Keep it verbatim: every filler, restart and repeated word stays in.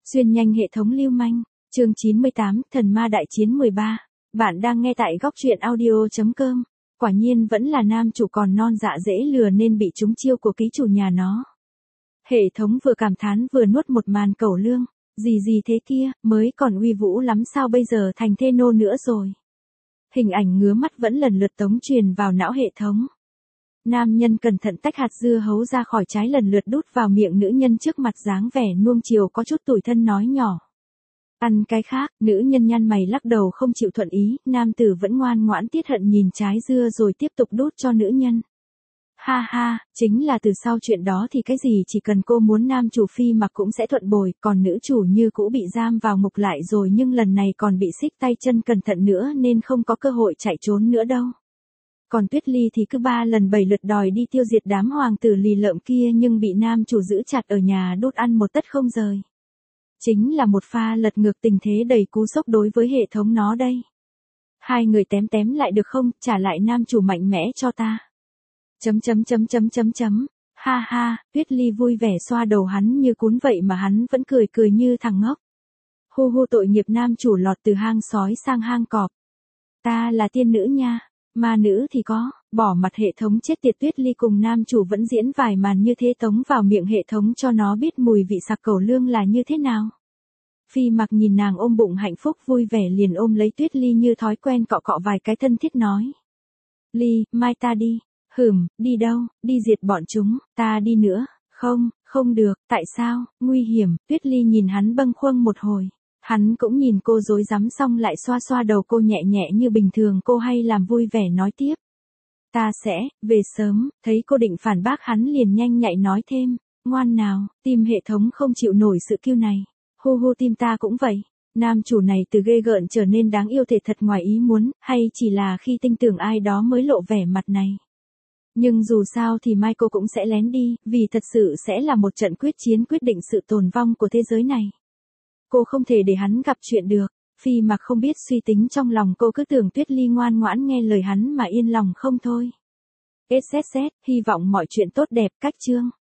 Xuyên nhanh hệ thống lưu manh, chương chín mươi tám, Thần ma đại chiến mười ba. Bạn đang nghe tại góc truyện audio chấm com. Quả nhiên vẫn là nam chủ còn non dạ dễ lừa nên bị trúng chiêu của ký chủ nhà nó. Hệ thống vừa cảm thán vừa nuốt một màn cẩu lương. Gì gì thế kia, mới còn uy vũ lắm sao bây giờ thành thê nô nữa rồi. Hình ảnh ngứa mắt vẫn lần lượt tống truyền vào não hệ thống. Nam nhân cẩn thận tách hạt dưa hấu ra khỏi trái lần lượt đút vào miệng nữ nhân trước mặt dáng vẻ nuông chiều có chút tủi thân nói nhỏ. Ăn cái khác, nữ nhân nhăn mày lắc đầu không chịu thuận ý, nam tử vẫn ngoan ngoãn tiết hận nhìn trái dưa rồi tiếp tục đút cho nữ nhân. Ha ha, chính là từ sau chuyện đó thì cái gì chỉ cần cô muốn nam chủ phi mặc cũng sẽ thuận bồi, còn nữ chủ như cũ bị giam vào ngục lại rồi nhưng lần này còn bị xích tay chân cẩn thận nữa nên không có cơ hội chạy trốn nữa đâu. Còn Tuyết Ly thì cứ ba lần bảy lượt đòi đi tiêu diệt đám hoàng tử lì lợm kia nhưng bị nam chủ giữ chặt ở nhà đốt ăn một tất không rời. Chính là một pha lật ngược tình thế đầy cú sốc đối với hệ thống nó đây. Hai người tém tém lại được không, trả lại nam chủ mạnh mẽ cho ta. Chấm chấm chấm chấm chấm chấm, ha ha, Tuyết Ly vui vẻ xoa đầu hắn như cún vậy mà hắn vẫn cười cười như thằng ngốc. Hu hu tội nghiệp nam chủ lọt từ hang sói sang hang cọp. Ta là tiên nữ nha. Ma nữ thì có, bỏ mặt hệ thống chết tiệt. Tuyết Ly cùng nam chủ vẫn diễn vài màn như thế tống vào miệng hệ thống cho nó biết mùi vị sặc cẩu lương là như thế nào. Phi mặc nhìn nàng ôm bụng hạnh phúc vui vẻ liền ôm lấy Tuyết Ly như thói quen cọ cọ vài cái thân thiết nói. Ly, mai ta đi. Hửm, đi đâu, đi diệt bọn chúng, ta đi nữa. Không, không được, tại sao, nguy hiểm. Tuyết Ly nhìn hắn bâng khuâng một hồi. Hắn cũng nhìn cô rối rắm xong lại xoa xoa đầu cô nhẹ nhẹ như bình thường cô hay làm vui vẻ nói tiếp. Ta sẽ, về sớm, thấy cô định phản bác hắn liền nhanh nhạy nói thêm, ngoan nào, tim hệ thống không chịu nổi sự kiêu này. Hu hu tim ta cũng vậy, nam chủ này từ ghê gợn trở nên đáng yêu thể thật ngoài ý muốn, hay chỉ là khi tin tưởng ai đó mới lộ vẻ mặt này. Nhưng dù sao thì mai cô cũng sẽ lén đi, vì thật sự sẽ là một trận quyết chiến quyết định sự tồn vong của thế giới này. Cô không thể để hắn gặp chuyện được. Phi mặc không biết suy tính trong lòng cô cứ tưởng Tuyết Ly ngoan ngoãn nghe lời hắn mà yên lòng không thôi. ét ét ét, hy vọng mọi chuyện tốt đẹp. Cách chương.